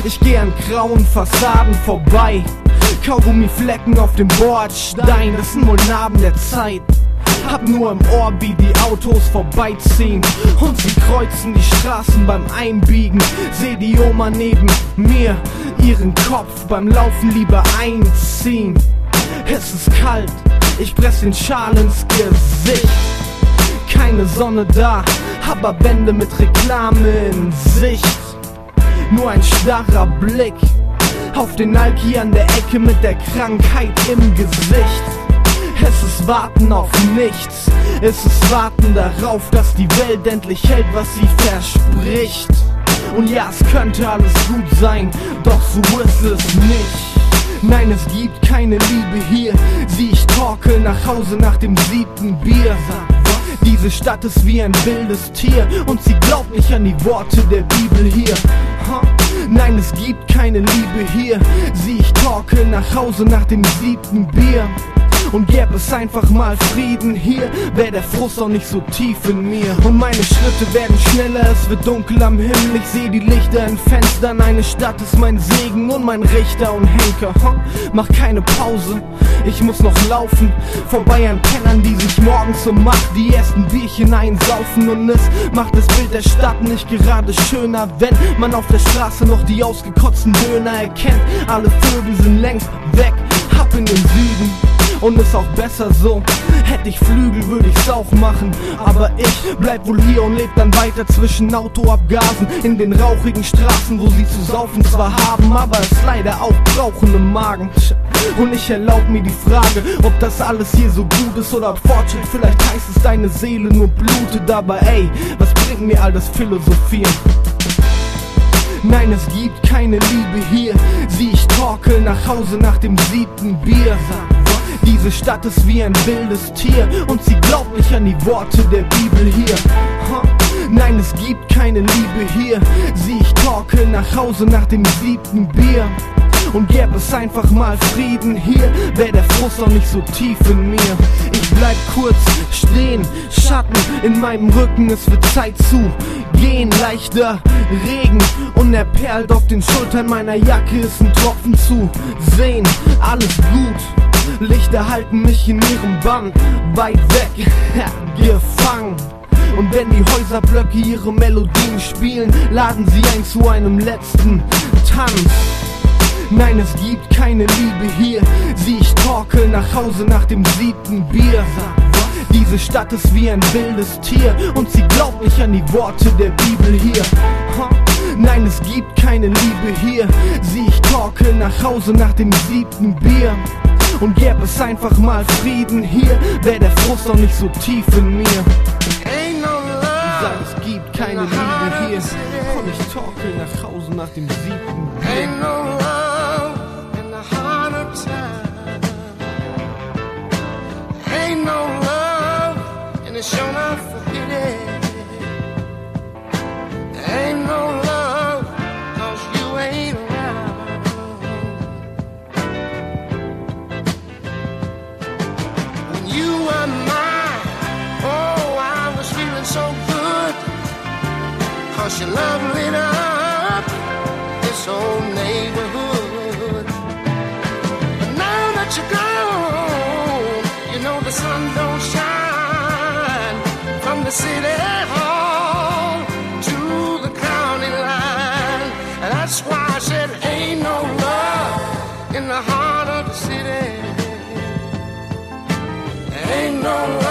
Ich geh an grauen Fassaden vorbei, Kaugummiflecken auf dem Bordstein, das sind wohl Narben der Zeit. Hab nur im Ohr, wie die Autos vorbeiziehen und sie kreuzen die Straßen beim Einbiegen. Seh die Oma neben mir, ihren Kopf beim Laufen lieber einziehen. Es ist kalt, ich press den Schal ins Gesicht. Keine Sonne da, aber Wände mit Reklame in Sicht. Nur ein starrer Blick auf den Alki an der Ecke mit der Krankheit im Gesicht. Es ist Warten auf nichts, es ist Warten darauf, dass die Welt endlich hält, was sie verspricht. Und ja, es könnte alles gut sein, doch so ist es nicht. Nein, es gibt keine Liebe hier, sieh ich torkel nach Hause nach dem 7. Bier. Diese Stadt ist wie ein wildes Tier und sie glaubt nicht an die Worte der Bibel hier. Nein, es gibt keine Liebe hier, sieh ich torkel nach Hause nach dem 7. Bier. Und gäbe es einfach mal Frieden hier, wär der Frust auch nicht so tief in mir. Und meine Schritte werden schneller, es wird dunkel am Himmel. Ich seh die Lichter in Fenstern, eine Stadt ist mein Segen und mein Richter und Henker. Mach keine Pause, ich muss noch laufen, vorbei an Pennern, die sich morgens um 8 die ersten Bierchen einsaufen. Und es macht das Bild der Stadt nicht gerade schöner, wenn man auf der Straße noch die ausgekotzten Döner erkennt. Alle Vögel sind längst weg, ab in den Süden. Und ist auch besser so, hätte ich Flügel, würde ich's auch machen. Aber ich bleib wohl hier und leb dann weiter zwischen Autoabgasen in den rauchigen Straßen, wo sie zu saufen zwar haben, aber es leider auch brauchen im Magen. Und ich erlaub mir die Frage, ob das alles hier so gut ist oder ob Fortschritt vielleicht heißt es, deine Seele nur blutet. Aber ey, was bringt mir all das Philosophieren? Nein, es gibt keine Liebe hier, sieh ich torkel nach Hause nach dem 7. Bier. Diese Stadt ist wie ein wildes Tier und sie glaubt nicht an die Worte der Bibel hier. Nein, es gibt keine Liebe hier, sieh ich torkel nach Hause nach dem 7. Bier. Und gäbe es einfach mal Frieden hier, wär der Frust auch nicht so tief in mir. Ich bleib kurz stehen, Schatten in meinem Rücken, es wird Zeit zu gehen. Leichter Regen und er perlt auf den Schultern meiner Jacke, ist ein Tropfen zu sehen. Alles gut, Lichter halten mich in ihrem Bann, weit weg, gefangen. Und wenn die Häuserblöcke ihre Melodien spielen, laden sie ein zu einem letzten Tanz. Nein, es gibt keine Liebe hier, sieh ich torkel nach Hause nach dem 7. Bier. Diese Stadt ist wie ein wildes Tier und sie glaubt nicht an die Worte der Bibel hier. Nein, es gibt keine Liebe hier, sieh ich torkel nach Hause nach dem 7. Bier. Und gäbe es einfach mal Frieden hier, wär der Frust auch nicht so tief in mir. Ain't no love. Sag, es gibt keine Liebe hier und ich torkel nach Hause nach dem 7. Bier. Ain't no love in the heart of time. Ain't no love and it's shown up for pity. Ain't no love 'cause you ain't around. When you were mine, oh I was feeling so good, 'cause your love lit up this old neighborhood. But now that you're gone, you know the sun don't shine from the city hall to the county line. And that's why I said ain't no love in the heart of the city. Ain't no love.